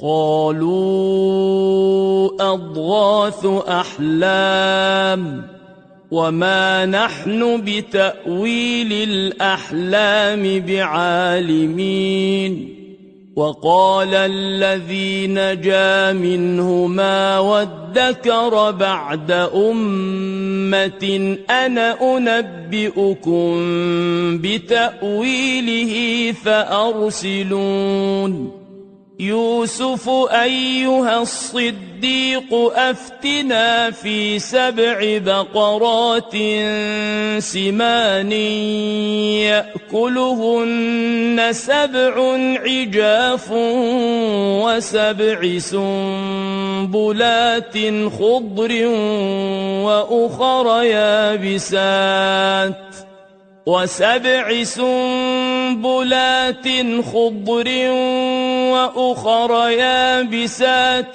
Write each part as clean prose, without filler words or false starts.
قالوا أضغاث أحلام وما نحن بتأويل الأحلام بعالمين. وقال الذي نجا منهما وادكر بعد أمة أنا أنبئكم بتأويله فأرسلون. يوسف أيها الصديق أفتنا في 7 بقرات سمان يأكلهن 7 عجاف و7 سنبلات خضر وأخر يابسات و7 سنبلات خضر وأخر يابسات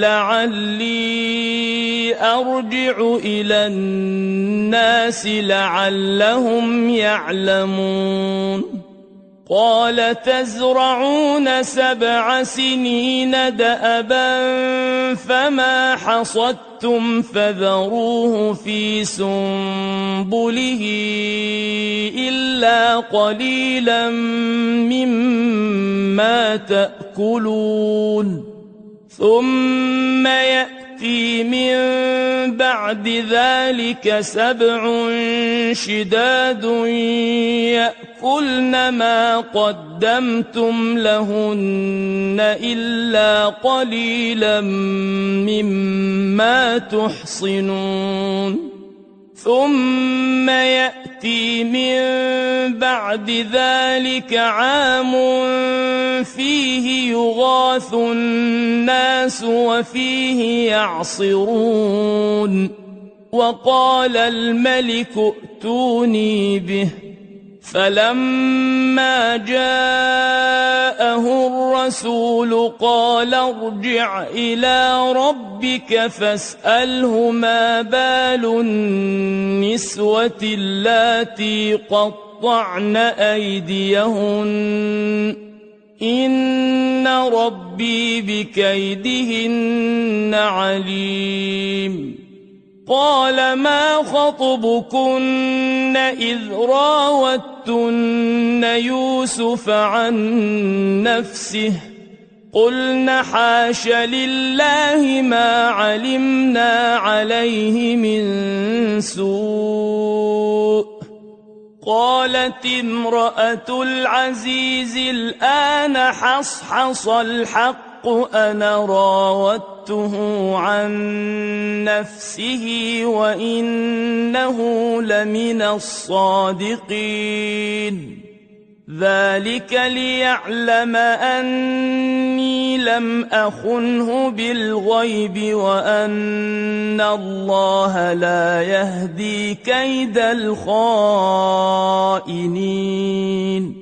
لعلي أرجع إلى الناس لعلهم يعلمون. قال تزرعون 7 سنين دأبا فما حصدتم فذروه في سنبله إلا قليلا مما تأكلون. ثم يأتي من بعد ذلك 7 شداد يأكلن ما قدمتم لهن إلا قليلا مما تحصنون. ثم يأتي من بعد ذلك عام فيه يغاث الناس وفيه يعصرون. وقال الملك ائتوني به. فلما جاءه الرسول قال ارجع إلى ربك فاسأله ما بال النسوة اللاتي قطعن أيديهن إن ربي بكيدهن عليم. قال ما خطبكن إذ راوتن يوسف عن نفسه قلن حاش لله ما علمنا عليه من سوء. قالت امرأة العزيز الآن حصحص الحق أنا راودته عن نفسه وإنه لمن الصادقين. ذلك ليعلم أني لم أخنه بالغيب وأن الله لا يهدي كيد الخائنين.